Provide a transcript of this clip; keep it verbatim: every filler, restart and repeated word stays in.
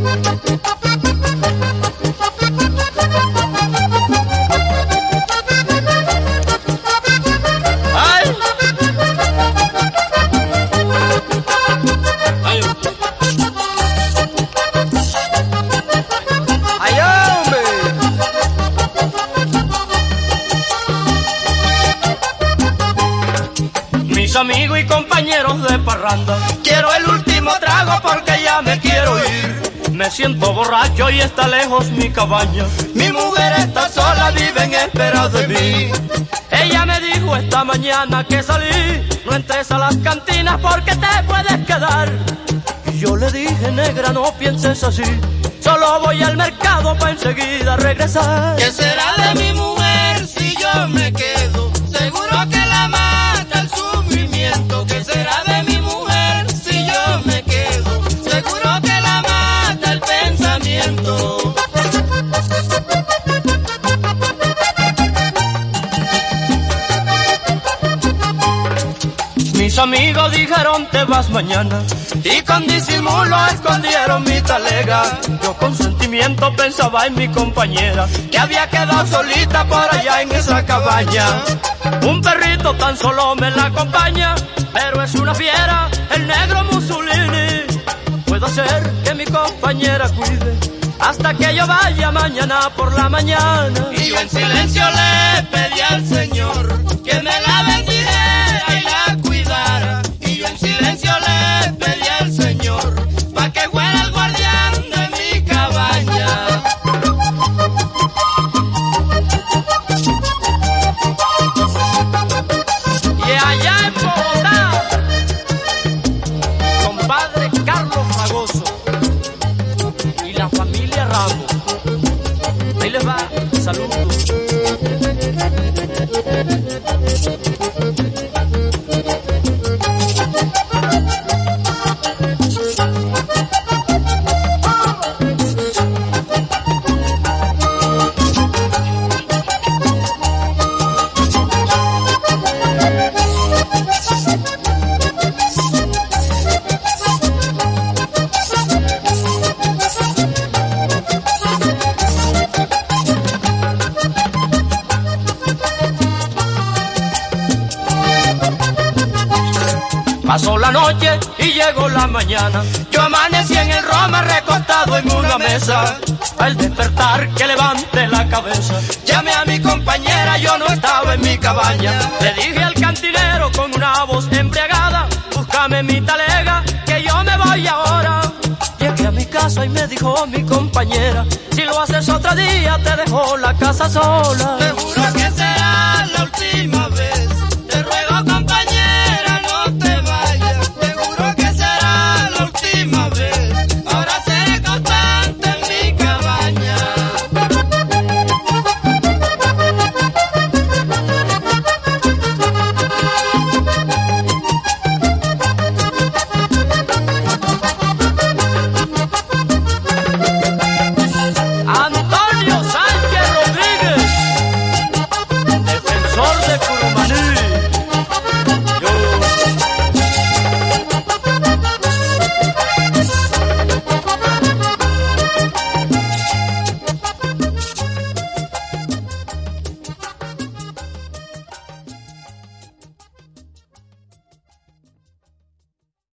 Mis amigos y compañeros de parranda, quiero el último trago porque ya me quiero ir. Me siento borracho y está lejos mi cabaña. Mi mujer está sola, vive en espera de mí. Ella me dijo esta mañana que salí, no entres a las cantinas porque te puedes quedar. Y yo le dije, negra, no pienses así, solo voy al mercado para enseguida regresar. ¿Qué será de mi mujer si yo me quedo? Seguro que la mata el sufrimiento. ¿Qué será de mi mujer si yo me quedo? Seguro que la mata el pensamiento. Mis amigos dijeron te vas mañana y con disimulo escondieron mi talega. Yo con sentimiento pensaba en mi compañera que había quedado solita por allá en esa cabaña. Un perrito tan solo me la acompaña, pero es una fiera, el negro Mussolini. Puedo hacer que mi compañera cuide hasta que yo vaya mañana por la mañana. Y yo en silencio le pedí al Señor que me la bendijera y la cuidara. Y yo en silencio le pedí al Señor pa' que fuera el guardián de mi cabaña. Y allá en Bogotá, compadre Carlos Fragoso y la familia Ramos. Ahí les va, saludos. Pasó la noche y llegó la mañana. Yo amanecí en el Roma recostado en una mesa. Al despertar que levante la cabeza, llamé a mi compañera, yo no estaba en mi cabaña. Le dije al cantinero con una voz embriagada, búscame mi talega que yo me voy ahora. Llegué a mi casa y me dijo mi compañera, si lo haces otro día te dejo la casa sola. Te juro que será